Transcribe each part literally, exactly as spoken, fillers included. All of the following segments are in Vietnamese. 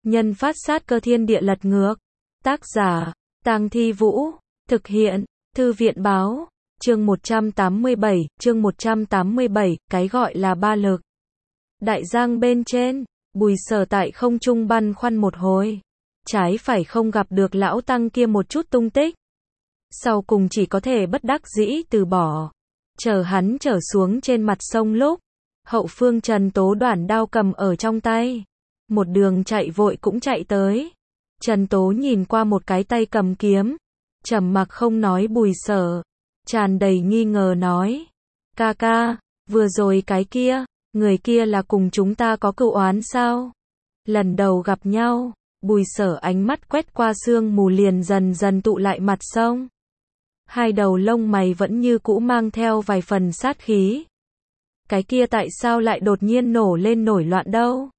Nhân phát sát cơ thiên địa lật ngược. Tác giả, Tang Thi Vũ. Thực hiện, Thư viện báo. Chương một trăm tám mươi bảy, chương một trăm tám mươi bảy, cái gọi là ba lực. Đại giang bên trên, Bùi Sở tại không trung băn khoăn một hồi. Trái phải không gặp được lão tăng kia một chút tung tích. Sau cùng chỉ có thể bất đắc dĩ từ bỏ. Chờ hắn trở xuống trên mặt sông lúc, hậu phương Trần Tố đoản đao cầm ở trong tay. Một đường chạy vội cũng chạy tới. Trần Tố nhìn qua một cái tay cầm kiếm. Trầm mặc không nói. Bùi Sở tràn đầy nghi ngờ nói. Ca ca, vừa rồi cái kia, người kia là cùng chúng ta có cựu oán sao? Lần đầu gặp nhau, Bùi Sở ánh mắt quét qua sương mù liền dần dần tụ lại mặt sông. Hai đầu lông mày vẫn như cũ mang theo vài phần sát khí. Cái kia tại sao lại đột nhiên nổ lên nổi loạn đâu?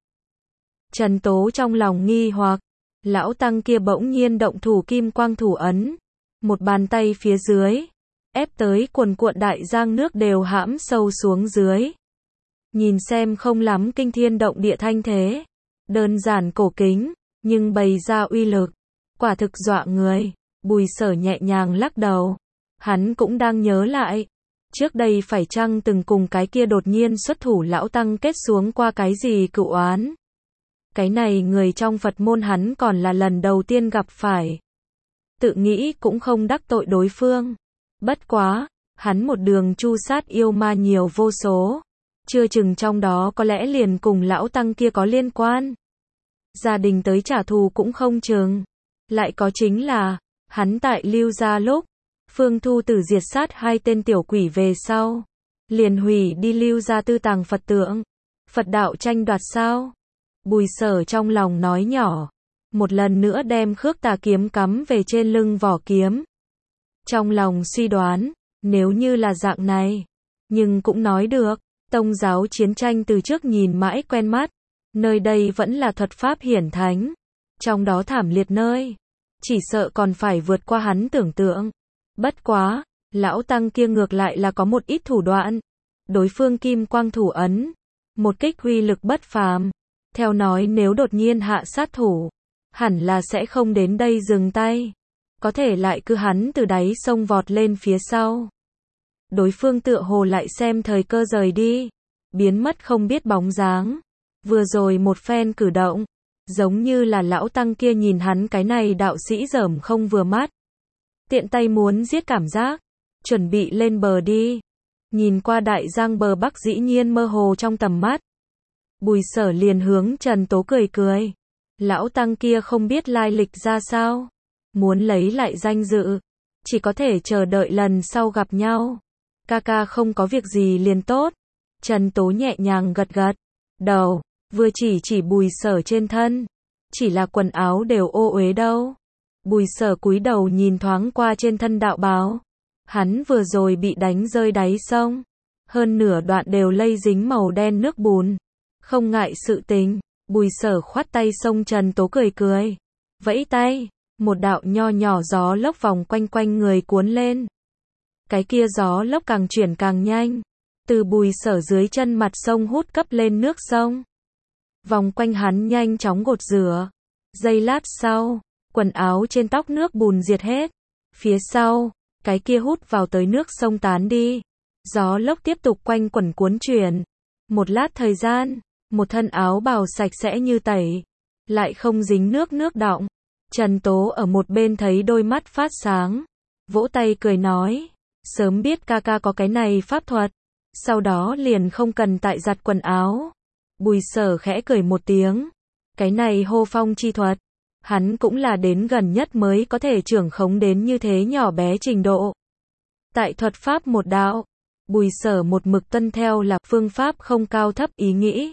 Trần Tố trong lòng nghi hoặc, lão tăng kia bỗng nhiên động thủ kim quang thủ ấn. Một bàn tay phía dưới, ép tới cuồn cuộn đại giang nước đều hãm sâu xuống dưới. Nhìn xem không lắm kinh thiên động địa thanh thế. Đơn giản cổ kính, nhưng bày ra uy lực. Quả thực dọa người. Bùi Sở nhẹ nhàng lắc đầu. Hắn cũng đang nhớ lại. Trước đây phải chăng từng cùng cái kia đột nhiên xuất thủ lão tăng kết xuống qua cái gì cựu oán. Cái này người trong Phật môn hắn còn là lần đầu tiên gặp phải. Tự nghĩ cũng không đắc tội đối phương. Bất quá, hắn một đường chu sát yêu ma nhiều vô số. Chưa chừng trong đó có lẽ liền cùng lão tăng kia có liên quan. Gia đình tới trả thù cũng không chừng. Lại có chính là, hắn tại Lưu gia lúc, Phương Thu Tử diệt sát hai tên tiểu quỷ về sau. Liền hủy đi Lưu gia tư tàng Phật tượng. Phật đạo tranh đoạt sao? Bùi Sở trong lòng nói nhỏ. Một lần nữa đem khước tà kiếm cắm về trên lưng vỏ kiếm. Trong lòng suy đoán, nếu như là dạng này, nhưng cũng nói được, tông giáo chiến tranh từ trước nhìn mãi quen mắt, nơi đây vẫn là thuật pháp hiển thánh, trong đó thảm liệt nơi, chỉ sợ còn phải vượt qua hắn tưởng tượng. Bất quá, lão tăng kia ngược lại là có một ít thủ đoạn. Đối phương kim quang thủ ấn, một kích uy lực bất phàm. Theo nói nếu đột nhiên hạ sát thủ, hẳn là sẽ không đến đây dừng tay. Có thể lại cứ hắn từ đáy sông vọt lên phía sau. Đối phương tựa hồ lại xem thời cơ rời đi, biến mất không biết bóng dáng. Vừa rồi một phen cử động, giống như là lão tăng kia nhìn hắn cái này đạo sĩ dởm không vừa mắt. Tiện tay muốn giết cảm giác, chuẩn bị lên bờ đi. Nhìn qua đại giang bờ bắc dĩ nhiên mơ hồ trong tầm mắt. Bùi Sở liền hướng Trần Tố cười cười. Lão tăng kia không biết lai lịch ra sao. Muốn lấy lại danh dự, chỉ có thể chờ đợi lần sau gặp nhau. Ca ca không có việc gì liền tốt. Trần Tố nhẹ nhàng gật gật đầu, vừa chỉ chỉ Bùi Sở trên thân. Chỉ là quần áo đều ô uế đâu. Bùi Sở cúi đầu nhìn thoáng qua trên thân đạo bào. Hắn vừa rồi bị đánh rơi đáy sông. Hơn nửa đoạn đều lây dính màu đen nước bùn. Không ngại sự tình, Bùi Sở khoát tay xông Trần Tố cười cười. Vẫy tay, một đạo nho nhỏ gió lốc vòng quanh quanh người cuốn lên. Cái kia gió lốc càng chuyển càng nhanh. Từ Bùi Sở dưới chân mặt sông hút cấp lên nước sông. Vòng quanh hắn nhanh chóng gột rửa. Giây lát sau, quần áo trên tóc nước bùn diệt hết. Phía sau, cái kia hút vào tới nước sông tán đi. Gió lốc tiếp tục quanh quẩn cuốn chuyển. Một lát thời gian, một thân áo bào sạch sẽ như tẩy. Lại không dính nước nước đọng. Trần Tố ở một bên thấy đôi mắt phát sáng. Vỗ tay cười nói. Sớm biết ca ca có cái này pháp thuật. Sau đó liền không cần tại giặt quần áo. Bùi Sở khẽ cười một tiếng. Cái này hô phong chi thuật. Hắn cũng là đến gần nhất mới có thể trưởng khống đến như thế nhỏ bé trình độ. Tại thuật pháp một đạo, Bùi Sở một mực tuân theo là phương pháp không cao thấp ý nghĩ.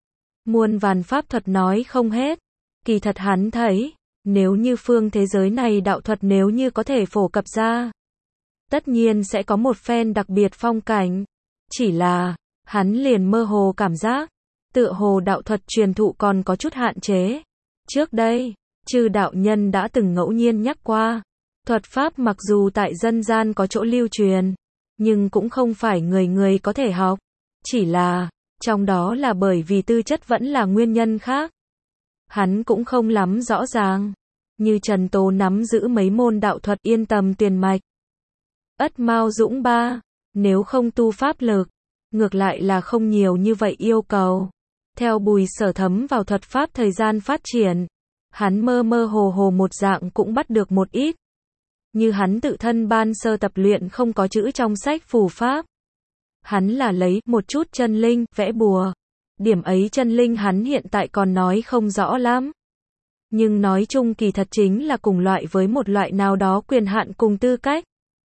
Muôn vàn pháp thuật nói không hết. Kỳ thật hắn thấy, nếu như phương thế giới này đạo thuật nếu như có thể phổ cập ra, tất nhiên sẽ có một phen đặc biệt phong cảnh. Chỉ là, hắn liền mơ hồ cảm giác, tựa hồ đạo thuật truyền thụ còn có chút hạn chế. Trước đây, chư đạo nhân đã từng ngẫu nhiên nhắc qua, thuật pháp mặc dù tại dân gian có chỗ lưu truyền, nhưng cũng không phải người người có thể học. Chỉ là, trong đó là bởi vì tư chất vẫn là nguyên nhân khác. hắn cũng không lắm rõ ràng. Như Trần Tố nắm giữ mấy môn đạo thuật yên tầm tuyền mạch. Ất Mao Dũng ba, nếu không tu pháp lực, ngược lại là không nhiều như vậy yêu cầu. Theo Bùi Sở thấm vào thuật pháp thời gian phát triển, hắn mơ mơ hồ hồ một dạng cũng bắt được một ít. Như hắn tự thân ban sơ tập luyện không có chữ trong sách phù pháp. Hắn là lấy một chút chân linh, vẽ bùa. Điểm ấy chân linh hắn hiện tại còn nói không rõ lắm. Nhưng nói chung kỳ thật chính là cùng loại với một loại nào đó quyền hạn cùng tư cách.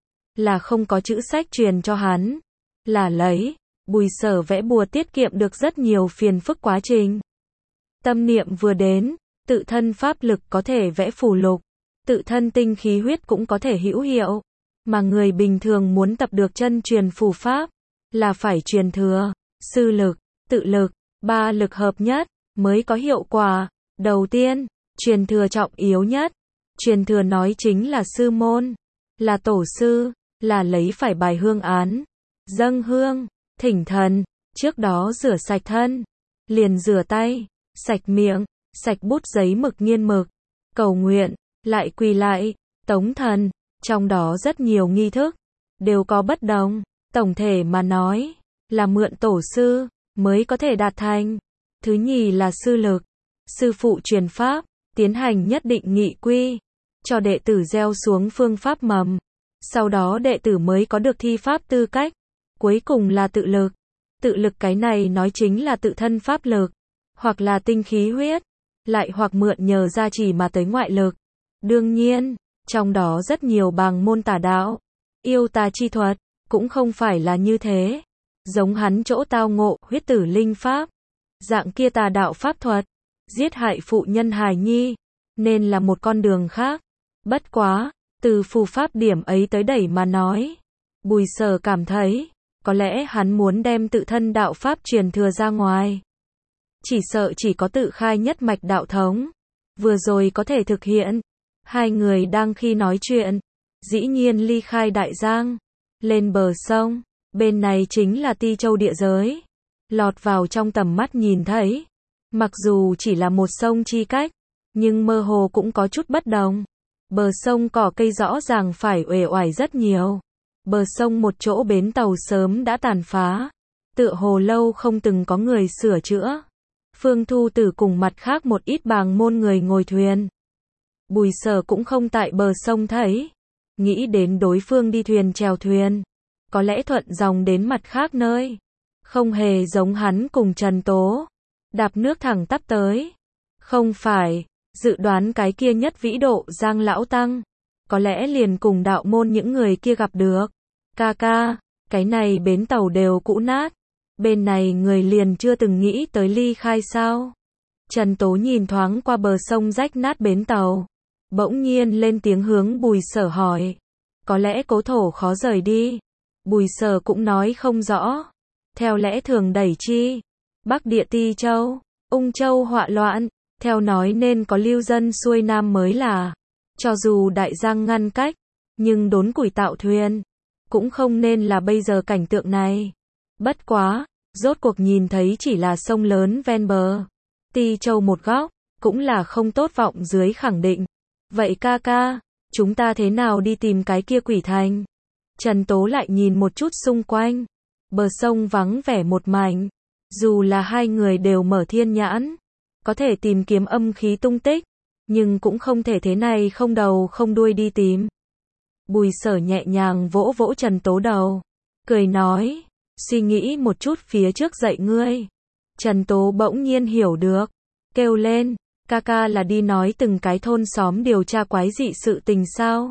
Là không có chữ sách truyền cho hắn. Là lấy, Bùi Sở vẽ bùa tiết kiệm được rất nhiều phiền phức quá trình. Tâm niệm vừa đến, tự thân pháp lực có thể vẽ phù lục. Tự thân tinh khí huyết cũng có thể hữu hiệu. Mà người bình thường muốn tập được chân truyền phù pháp, là phải truyền thừa, sư lực, tự lực, ba lực hợp nhất, mới có hiệu quả. Đầu tiên, truyền thừa trọng yếu nhất. Truyền thừa nói chính là sư môn, là tổ sư, là lấy phải bài hương án, dâng hương, thỉnh thần, trước đó rửa sạch thân, liền rửa tay, sạch miệng, sạch bút giấy mực nghiên mực, cầu nguyện, lại quỳ lại, tống thần, trong đó rất nhiều nghi thức, đều có bất đồng. Tổng thể mà nói, là mượn tổ sư, mới có thể đạt thành. Thứ nhì là sư lực, sư phụ truyền pháp, tiến hành nhất định nghị quy, cho đệ tử gieo xuống phương pháp mầm. Sau đó đệ tử mới có được thi pháp tư cách. Cuối cùng là tự lực. Tự lực cái này nói chính là tự thân pháp lực, hoặc là tinh khí huyết, lại hoặc mượn nhờ gia trì mà tới ngoại lực. Đương nhiên, trong đó rất nhiều bằng môn tà đạo, yêu tà chi thuật, cũng không phải là như thế. Giống hắn chỗ tao ngộ, huyết tử linh pháp, dạng kia tà đạo pháp thuật, giết hại phụ nhân hài nhi, nên là một con đường khác. Bất quá, từ phù pháp điểm ấy tới đẩy mà nói, Bùi Sở cảm thấy, có lẽ hắn muốn đem tự thân đạo pháp truyền thừa ra ngoài. Chỉ sợ chỉ có tự khai nhất mạch đạo thống, vừa rồi có thể thực hiện. Hai người đang khi nói chuyện, dĩ nhiên ly khai đại giang, lên bờ sông, bên này chính là Ti Châu địa giới. Lọt vào trong tầm mắt nhìn thấy, mặc dù chỉ là một sông chi cách, nhưng mơ hồ cũng có chút bất đồng. Bờ sông cỏ cây rõ ràng phải uể oải rất nhiều. Bờ sông một chỗ bến tàu sớm đã tàn phá, tựa hồ lâu không từng có người sửa chữa. Phương Thu Tử cùng mặt khác một ít bàng môn người ngồi thuyền. Bùi Sở cũng không tại bờ sông thấy, nghĩ đến đối phương đi thuyền chèo thuyền, có lẽ thuận dòng đến mặt khác nơi, không hề giống hắn cùng Trần Tố, đạp nước thẳng tắp tới. Không phải, dự đoán cái kia nhất vĩ độ Giang lão tăng, có lẽ liền cùng đạo môn những người kia gặp được. Ca ca, cái này bến tàu đều cũ nát, bên này người liền chưa từng nghĩ tới ly khai sao? Trần Tố nhìn thoáng qua bờ sông rách nát bến tàu, bỗng nhiên lên tiếng hướng Bùi Sở hỏi. Có lẽ cố thổ khó rời đi. Bùi Sở cũng nói không rõ. Theo lẽ thường đẩy chi, Bắc địa Ti Châu, Ung Châu họa loạn, theo nói nên có lưu dân xuôi nam mới là. Cho dù đại giang ngăn cách, nhưng đốn củi tạo thuyền, cũng không nên là bây giờ cảnh tượng này. Bất quá, rốt cuộc nhìn thấy chỉ là sông lớn ven bờ. Ti Châu một góc, cũng là không tốt vọng dưới khẳng định. Vậy ca ca, chúng ta thế nào đi tìm cái kia quỷ thành? Trần Tố lại nhìn một chút xung quanh. Bờ sông vắng vẻ một mảnh. Dù là hai người đều mở thiên nhãn, có thể tìm kiếm âm khí tung tích, nhưng cũng không thể thế này không đầu không đuôi đi tìm. Bùi Sở nhẹ nhàng vỗ vỗ Trần Tố đầu, cười nói, suy nghĩ một chút phía trước dạy ngươi. Trần Tố bỗng nhiên hiểu được, kêu lên, ca ca là đi nói từng cái thôn xóm điều tra quái dị sự tình sao?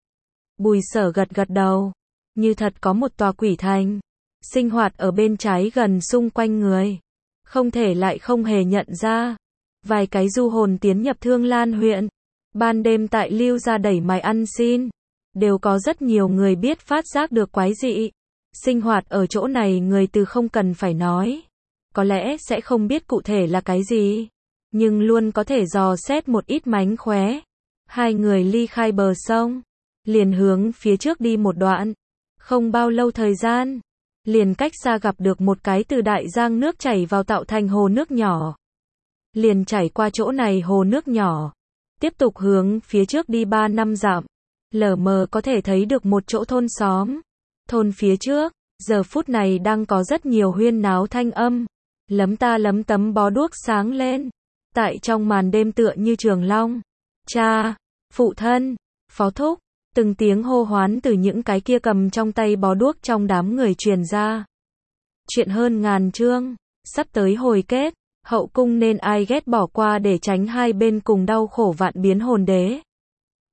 Bùi Sở gật gật đầu, như thật có một tòa quỷ thành, sinh hoạt ở bên trái gần xung quanh người, không thể lại không hề nhận ra. Vài cái du hồn tiến nhập Thương Lan huyện, ban đêm tại Lưu gia đẩy mài ăn xin, đều có rất nhiều người biết phát giác được quái dị. Sinh hoạt ở chỗ này người từ không cần phải nói, có lẽ sẽ không biết cụ thể là cái gì, nhưng luôn có thể dò xét một ít mánh khóe. Hai người ly khai bờ sông, liền hướng phía trước đi một đoạn, không bao lâu thời gian, liền cách xa gặp được một cái từ đại giang nước chảy vào tạo thành hồ nước nhỏ. liền chảy qua chỗ này hồ nước nhỏ. Tiếp tục hướng phía trước đi ba năm dặm. Lờ mờ có thể thấy được một chỗ thôn xóm. Thôn phía trước, giờ phút này đang có rất nhiều huyên náo thanh âm. Lấm ta lấm tấm bó đuốc sáng lên. Tại trong màn đêm tựa như trường long. Cha, phụ thân, phó thúc, từng tiếng hô hoán từ những cái kia cầm trong tay bó đuốc trong đám người truyền ra. Chuyện hơn ngàn chương, sắp tới hồi kết, hậu cung nên ai ghét bỏ qua để tránh hai bên cùng đau khổ vạn biến hồn đế.